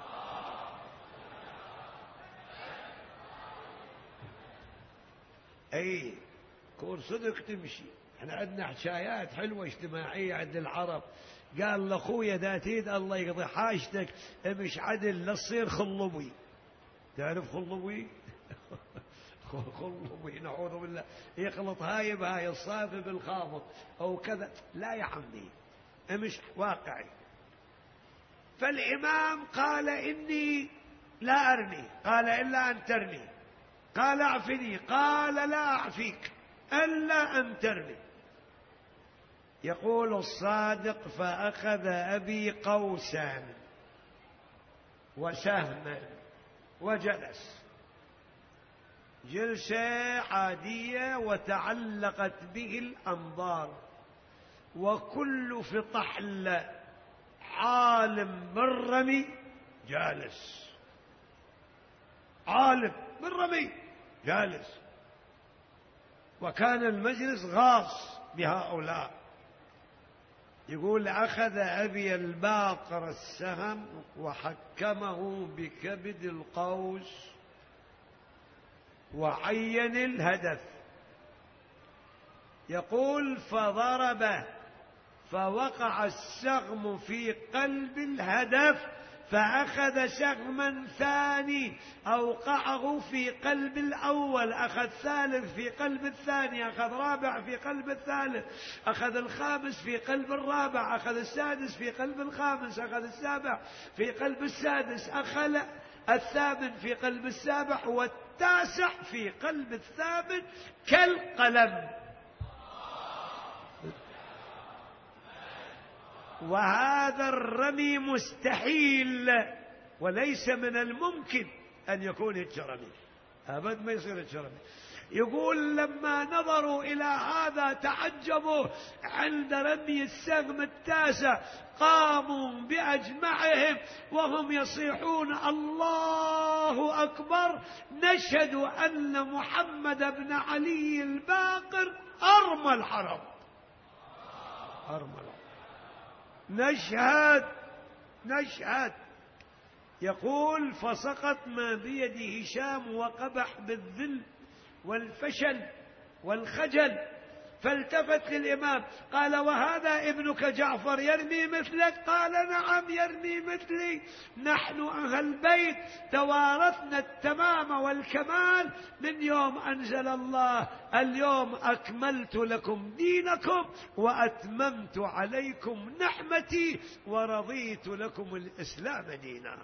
أي كور صدق تمشي. احنا عندنا حكايات حلوة اجتماعية عند العرب، قال لأخويا داتيد الله يقضي حاجتك مش عدل لا تصير خلوي. تعرف خلوي؟ خلوي نعوذ بالله، يخلط هاي بهاي الصافي بالخافض أو كذا. لا يا عمي مش واقعي. فالإمام قال إني لا أرمي، قال إلا أن ترمي، قال أعفني، قال لا أعفيك إلا أن ترمي. يقول الصادق فأخذ أبي قوسا وسهما وجلس جلسة عادية وتعلقت به الأنظار، وكل فطحل عالم بالرمي جالس، عالم بالرمي جالس، وكان المجلس غاص بهؤلاء. يقول أخذ أبي الباقر السهم وحكمه بكبد القوس وعين الهدف. يقول فضرب فوقع السهم في قلب الهدف، فأخذ سهما ثاني أوقعه في قلب الأول، أخذ ثالث في قلب الثاني، أخذ رابع في قلب الثالث، أخذ الخامس في قلب الرابع، أخذ السادس في قلب الخامس، أخذ السابع في قلب السادس، أخذ الثامن في قلب السابع، والتاسع في قلب الثامن كالقلم. وهذا الرمي مستحيل، وليس من الممكن أن يكون الجرمي، أبد ما يصير الجرمي. يقول لما نظروا إلى هذا تعجبوا عند رمي السهم التاسع، قاموا بأجمعهم وهم يصيحون الله أكبر، نشهد أن محمد بن علي الباقر أرمى الحرم. أرمى الحرم. نشهد نشهد يقول فسقط ما بيد هشام وقبح بالذل والفشل والخجل، فالتفت للإمام قال: وهذا ابنك جعفر يرمي مثلك؟ قال: نعم يرمي مثلي، نحن أهل بيت توارثنا التمام والكمال من يوم أنزل الله: اليوم أكملت لكم دينكم وأتممت عليكم نعمتي ورضيت لكم الإسلام دينا.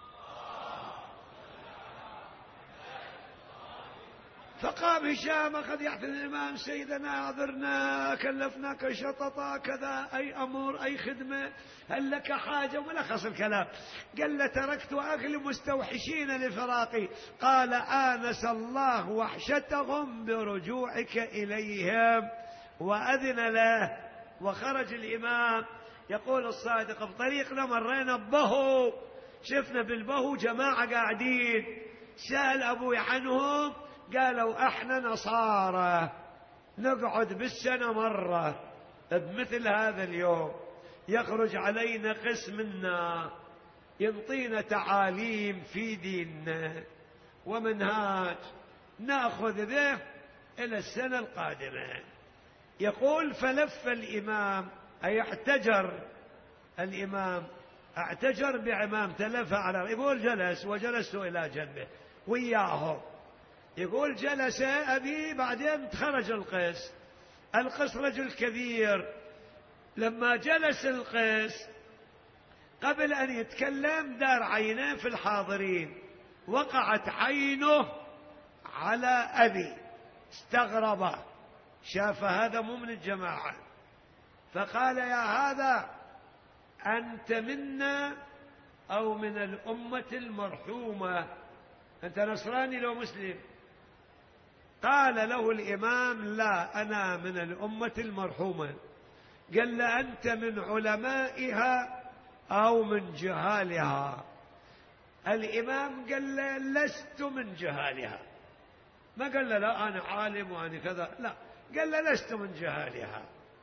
فقام هشام أخذ يحفظ الإمام: سيدنا أعذرنا، كلفناك شططا كذا، أي أمور أي خدمة، هل لك حاجة؟ وملخص الكلام. قال: تركت أهلي مستوحشين لفراقي. قال: آنس الله وحشتهم برجوعك إليهم، وأذن له وخرج الإمام. يقول الصادق: بطريقنا مرينا ببهو، شفنا بالبهو جماعة قاعدين، سأل أبوي عنهم، قالوا: احنا نصارى نقعد بالسنة مرة بمثل هذا اليوم، يخرج علينا قسم منا ينطينا تعاليم في ديننا ومنهاج نأخذ به إلى السنة القادمة. يقول: فلف الإمام، أي احتجر الإمام، احتجر بعمام، تلف على، يقول جلس وجلست إلى جنبه وياهم. يقول: جلس أبي، بعدين خرج القيس. القيس رجل كبير، لما جلس القيس قبل أن يتكلم دار عينه في الحاضرين، وقعت عينه على أبي، استغرب، شاف هذا مو من الجماعة، فقال: يا هذا أنت منا أو من الأمة المرحومة؟ أنت نصراني لو مسلم؟ قال له الإمام: لا، أنا من الأمة المرحومة. قال له: أنت من علمائها أو من جهالها؟ الإمام قال له: لست من جهالها. ما قال له: لا أنا عالم وأنا كذا، لا، قال له: لست من جهالها.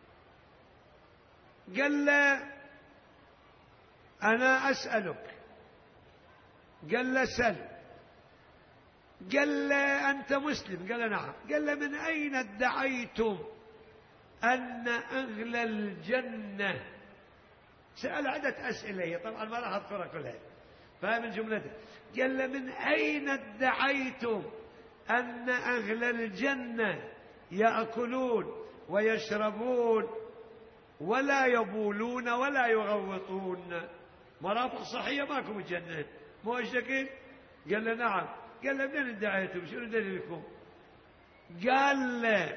قال له: أنا أسألك. قال له: سل. قال له: أنت مسلم؟ قال له: نعم. قال له: من أين ادعيتم أن أهل الجنة؟ سأل عدة أسئلة، طبعا ما راح أذكرها كلها، فاهم الجملة. قال له: من أين ادعيتم أن أهل الجنة يأكلون ويشربون ولا يبولون ولا يغوطون؟ مرافق صحية ماكم الجنة، مو أشتكين؟ قال له: نعم. قال له: منين ادعيتم؟ شنو دليلكم؟ قال له: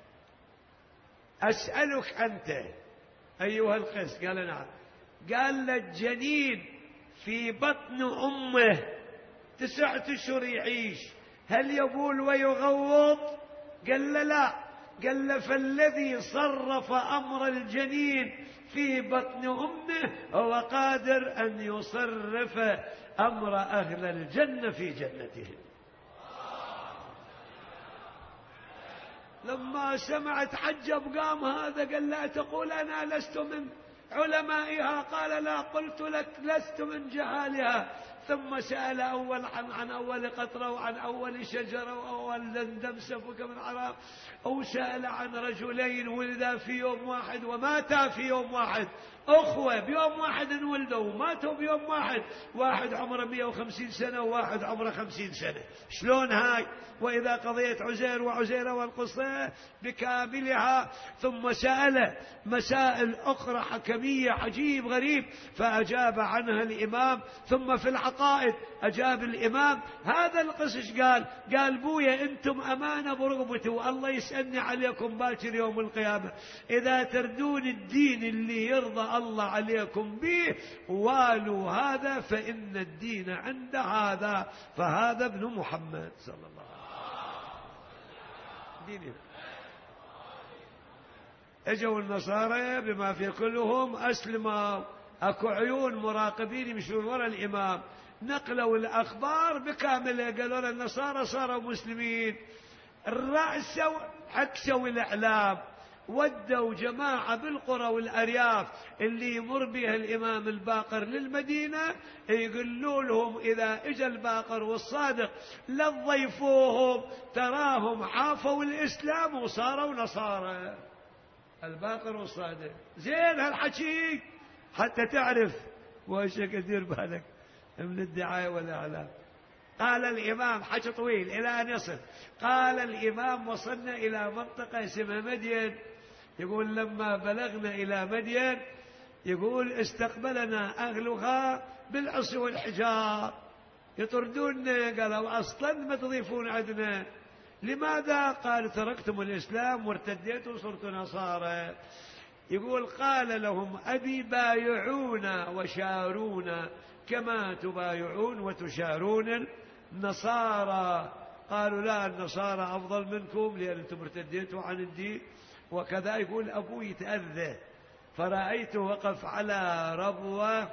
أسألك أنت أيها القيس. قال له: نعم. قال له: الجنين في بطن أمه تسعة أشهر يعيش، هل يبول ويغوط؟ قال له: لا. قال له: فالذي صرف أمر الجنين في بطن أمه هو قادر أن يصرف أمر أهل الجنة في جنتهم. لما سمع تعجب، قام هذا قال: لا تقول أنا لست من علمائها. قال: لا، قلت لك لست من جهالها، ثم سأل أول عن, عن أول قطرة وعن أول شجرة وأول دندم سفك من عراب، أو سأل عن رجلين ولدا في يوم واحد وماتا في يوم واحد، أخوة بيوم واحد انولدوا وماتوا بيوم واحد، واحد عمره مئة وخمسين سنة وواحد عمره خمسين سنة، شلون هاي؟ وإذا قضيت عزير وعزيرة والقصة بكاملها. ثم سأل مسائل أخرى حكمية عجيب غريب فأجاب عنها الإمام. ثم في العقائد أجاب الإمام هذا القصص، قال قال بويا أنتم أمانة برغبتي والله يسألني عليكم باكر يوم القيامة، إذا تردون الدين اللي يرضى الله عليكم به والوا هذا فإن الدين عند هذا، فهذا ابن محمد صلى الله عليه وسلم دينه. اجوا النصارى بما في كلهم أسلموا، اكو عيون مراقبين يمشون وراء الإمام، نقلوا الأخبار بكاملها، قالوا النصارى صاروا مسلمين، رأسوا عكسوا الإعلام، ودوا جماعة بالقرى والأرياف اللي يمر بها الإمام الباقر للمدينة، يقولوا لهم إذا إجا الباقر والصادق لا تضيفوهم، تراهم عافوا الإسلام وصاروا نصارى. الباقر والصادق زين هالحكي حتى تعرف وش كثير بالك من الدعاية والإعلام. قال الإمام حكي طويل إلى أن يصل، قال الإمام وصلنا إلى منطقة اسمها مدين، يقول لما بلغنا إلى مدين يقول استقبلنا أهلها بالعصي والحجار يطردوننا، قالوا أصلا ما تضيفون عندنا، لماذا؟ قال تركتم الإسلام وارتديتوا وصرتوا نصارى. يقول قال لهم أبي بايعونا وشارونا كما تبايعون وتشارون النصارى. قالوا لا النصارى أفضل منكم لأن أنتم ارتديتوا عن الدين وكذا. يقول أبوي يتأذى فرأيته وقف على ربوة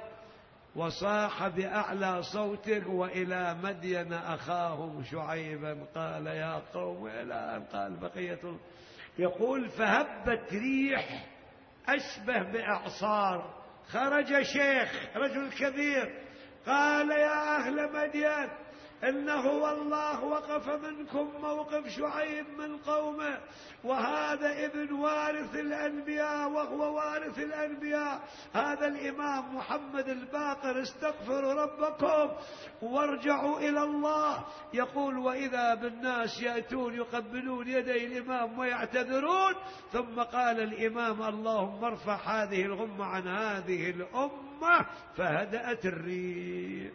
وصاح بأعلى صوته وإلى مدين أخاهم شعيبا قال يا قوم إلى أن قال بقية. يقول فهبت ريح أشبه بإعصار، خرج شيخ رجل كبير قال يا أهل مدين إنه والله وقف منكم موقف شعيب من قومه، وهذا ابن وارث الأنبياء وهو وارث الأنبياء، هذا الإمام محمد الباقر، استغفروا ربكم وارجعوا إلى الله. يقول وإذا بالناس يأتون يقبلون يدي الإمام ويعتذرون، ثم قال الإمام اللهم ارفع هذه الغمة عن هذه الأمة، فهدأت الريح.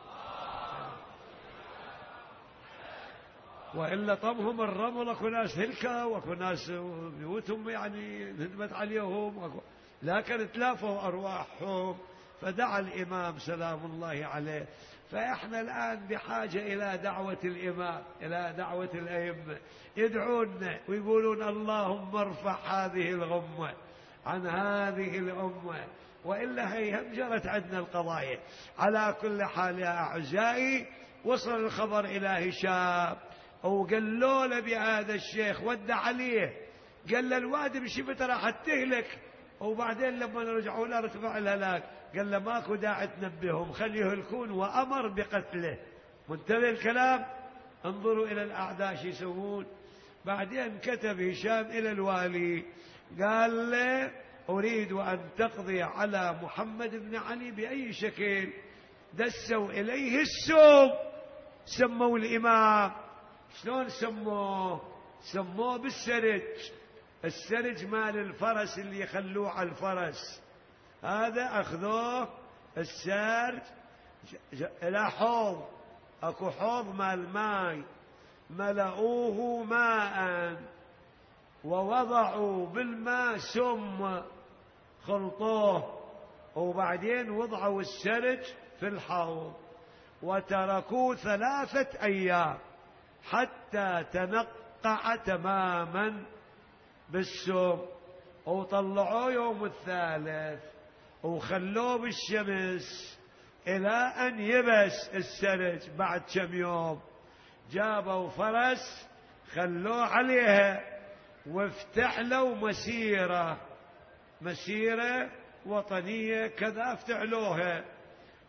وإلا طمهم الرمل اكو ناس هلكة واكو ناس بيوتهم يعني هدمت عليهم، لكن تلافوا أرواحهم. فدعا الإمام سلام الله عليه. فإحنا الآن بحاجة إلى دعوة الإمام، إلى دعوة الأئمة، يدعون ويقولون اللهم ارفع هذه الغمة عن هذه الأمة، وإلا هي همجرت عندنا القضايا. على كل حال يا أعزائي وصل الخبر إلى هشام وقالوا له بهذا الشيخ ودع عليه، قال له الوادي بشبت راح تهلك، وبعدين لما رجعوا له ارتفع الهلاك، قال له ماكو داعي تنبههم خليه يهلكون، وأمر بقتله. منتبه الكلام؟ انظروا إلى الأعداء شو يسوون. بعدين كتب هشام إلى الوالي قال له أريد أن تقضي على محمد بن علي بأي شكل. دسوا إليه السم، سموا الإمام. شلون سموه؟ سموه بالسرج، السرج مال الفرس اللي يخلوه على الفرس، هذا أخذوه السرج إلى حوض، أكو حوض مال ماي، ملؤوه ماء ووضعوا بالماء سم خلطوه، وبعدين وضعوا السرج في الحوض وتركوه ثلاثة أيام حتى تنقع تماما بالسم، وطلعوه يوم الثالث وخلوه بالشمس إلى أن يبس السرج. بعد كم يوم جابوا فرس خلوه عليها وافتعلوا مسيرة مسيرة وطنية كذا افتعلوها،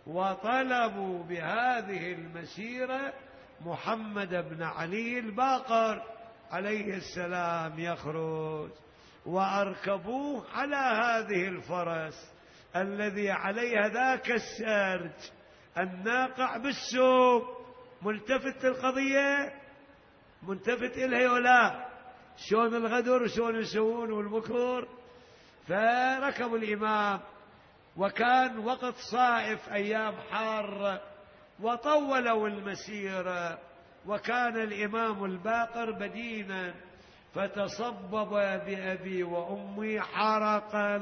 وطلبوا بهذه المسيرة محمد بن علي الباقر عليه السلام يخرج، وأركبوه على هذه الفرس الذي عليها ذاك السرج الناقع بالسوق. ملتفت القضية، ملتفت إلها ولا شلون الغدر وشلون يسوون والبكور. فركبوا الإمام، وكان وقت صائف أيام حارة، وطولوا المسيرة، وكان الإمام الباقر بدينا، فتصبب بأبي وأمي حرقا،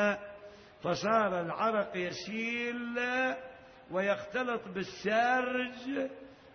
فصار العرق يسيل ويختلط بالسرج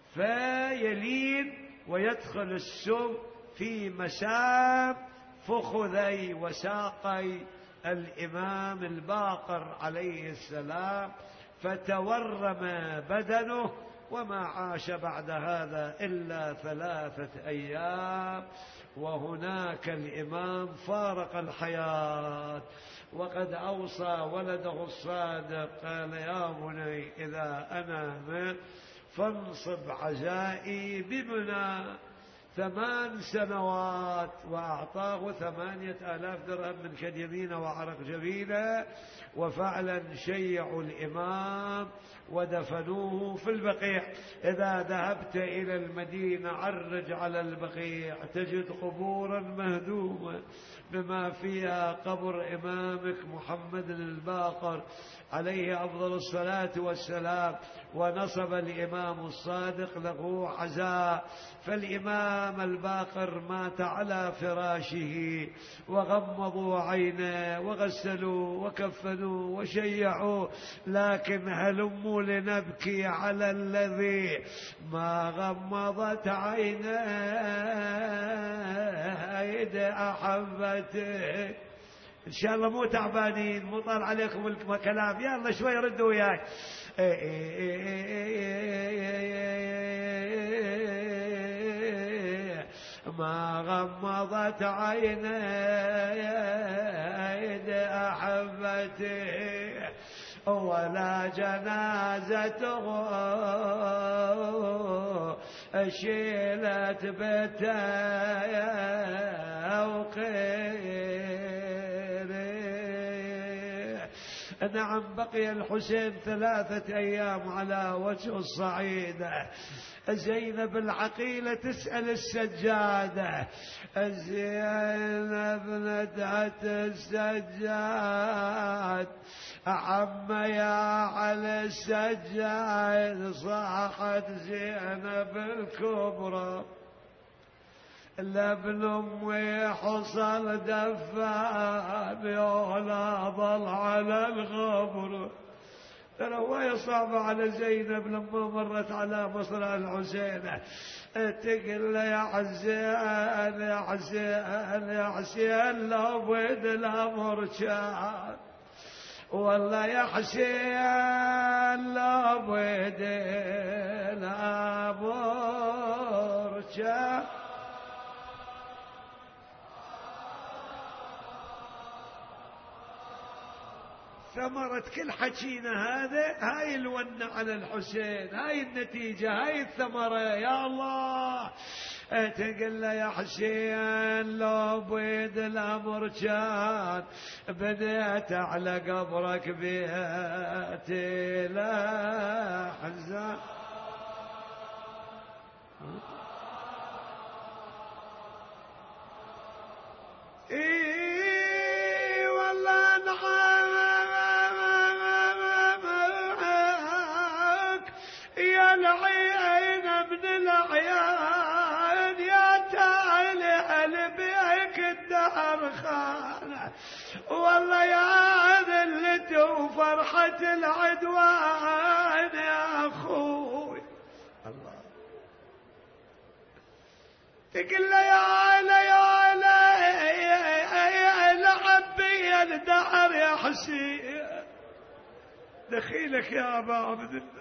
فيلين ويدخل السم في مسام فخذي وساقي الإمام الباقر عليه السلام، فتورم بدنه، وما عاش بعد هذا إلا ثلاثة أيام، وهناك الإمام فارق الحياة. وقد أوصى ولده الصادق قال: يا بني إذا أنا مت فانصب عزائي بمنى ثمان سنوات، وأعطاه ثمانية آلاف درهم من كد يمينه وعرق جبينه. وفعلا شيعوا الإمام ودفنوه في البقيع. إذا ذهبت إلى المدينة عرج على البقيع تجد قبورا مهدومة بما فيها قبر إمامك محمد الباقر عليه أفضل الصلاة والسلام. ونصب الإمام الصادق له عزاء، فالإمام الباقر مات على فراشه، وغمضوا عينه وغسلوا وكفنوا وشيعوا. لكن هلموا لنبكي على الذي ما غمضت عينه أيد أحبته. إن شاء الله مو تعبانين، مو طال عليكم الكلام، يلا شوي ردوا وياي. ما غمضت عيني أيد أحبته، ولا جنازته شيلت بتوقير. نعم، بقي الحسين ثلاثة أيام على وجه الصعيدة. زينب العقيلة تسأل السجادة: زينب ندعت السجاد عم يا على السجاد، صاحت زينب الكبرى لابن امي حصل دفان ولا ظل على الغبر. ترى وهي صعبة على زينب لما مرت على مصرع الحسين، تقول له: يا حسين يا حسين يا حسين لو بيد الامر كان، والله يا حسين لو بيد الامر كان. ثمرة كل حكينا هذا هاي الونة على الحسين، هاي النتيجة، هاي الثمرة. يا الله، تقول له: يا حسين لو بيد الأمر كان، بديت على قبرك بيتي لا حزان. إيه والله نعمك يا العين من العيان، يا تعالي بيك الدهر خانه، والله يا ذلته وفرحة العدوان يا أخوي. الله تقول له: يا علا يا علا لعبي الدهر يا حسين، دخيلك يا أبا عبد الله.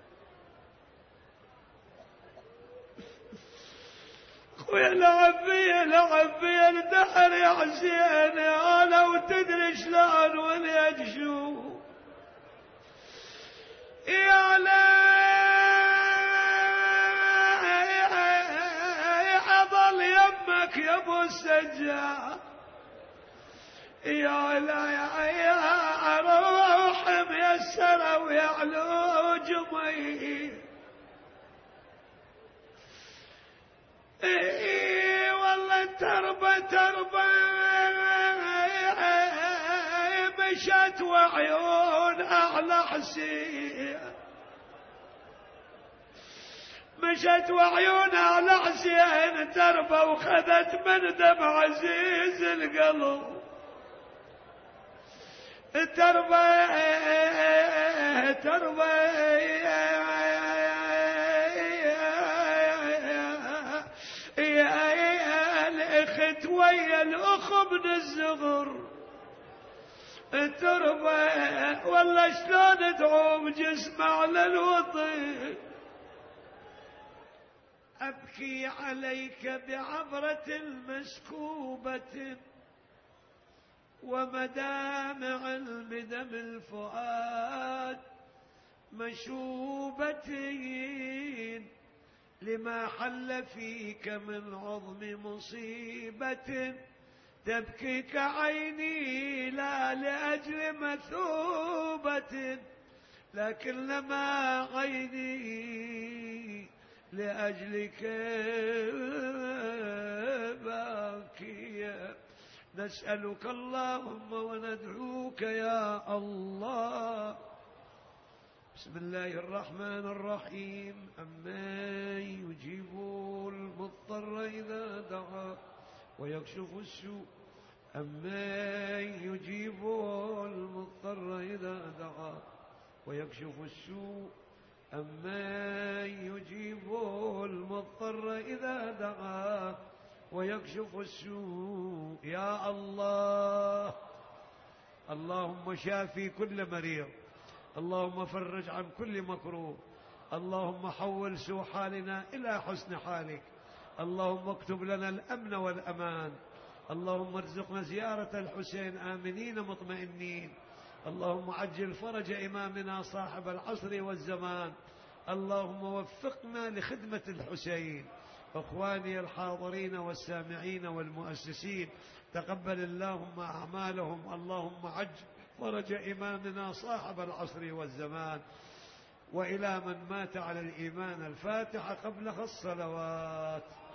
خويا لعبي لعبي الدهر يا حسين، أنا وتدري شلون وليد شو يا لا أضل يمك يا ابو السجاد، يا لا يا روح ميسرة ويعلو جمي، اي والله تربة تربة مشت وعيون اعلى حسين، مشت وعيون اعلى حسين تربة وخذت من دمع عزيز القلب، تربة تربة يا الأخت ويا الأخ من الزغر، تربة والله شلون تعوم جسم على الوطن، أبكي عليك بعبرة مسكوبة ومدامع بدم الفؤاد مشوبتين، لما حل فيك من عظم مصيبة، تبكيك عيني لا لأجل مثوبة، لكن لما عيني لأجلك باكية. نسألك اللهم وندعوك يا الله. بسم الله الرحمن الرحيم. أمن يجيب المضطر إذا دعا ويكشف السوء، أمن يجيب المضطر إذا دعا ويكشف السوء، أمن يجيب المضطر إذا دعا ويكشف السوء. يا الله، اللهم شافي كل مريض، اللهم فرج عن كل مكروه، اللهم حول سوء حالنا إلى حسن حالك، اللهم اكتب لنا الأمن والأمان، اللهم ارزقنا زيارة الحسين آمنين مطمئنين، اللهم عجل فرج إمامنا صاحب العصر والزمان، اللهم وفقنا لخدمة الحسين. أخواني الحاضرين والسامعين والمؤسسين، تقبل اللهم أعمالهم، اللهم عجل فرج إمامنا صاحب العصر والزمان. وإلى من مات على الإيمان الفاتحة قبل الصلوات.